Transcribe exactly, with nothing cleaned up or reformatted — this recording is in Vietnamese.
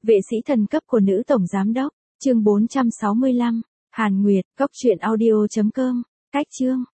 Vệ sĩ thần cấp của nữ tổng giám đốc, chương bốn trăm sáu mươi lăm, Hàn Nguyệt, cốc truyện audio chấm com, cách chương.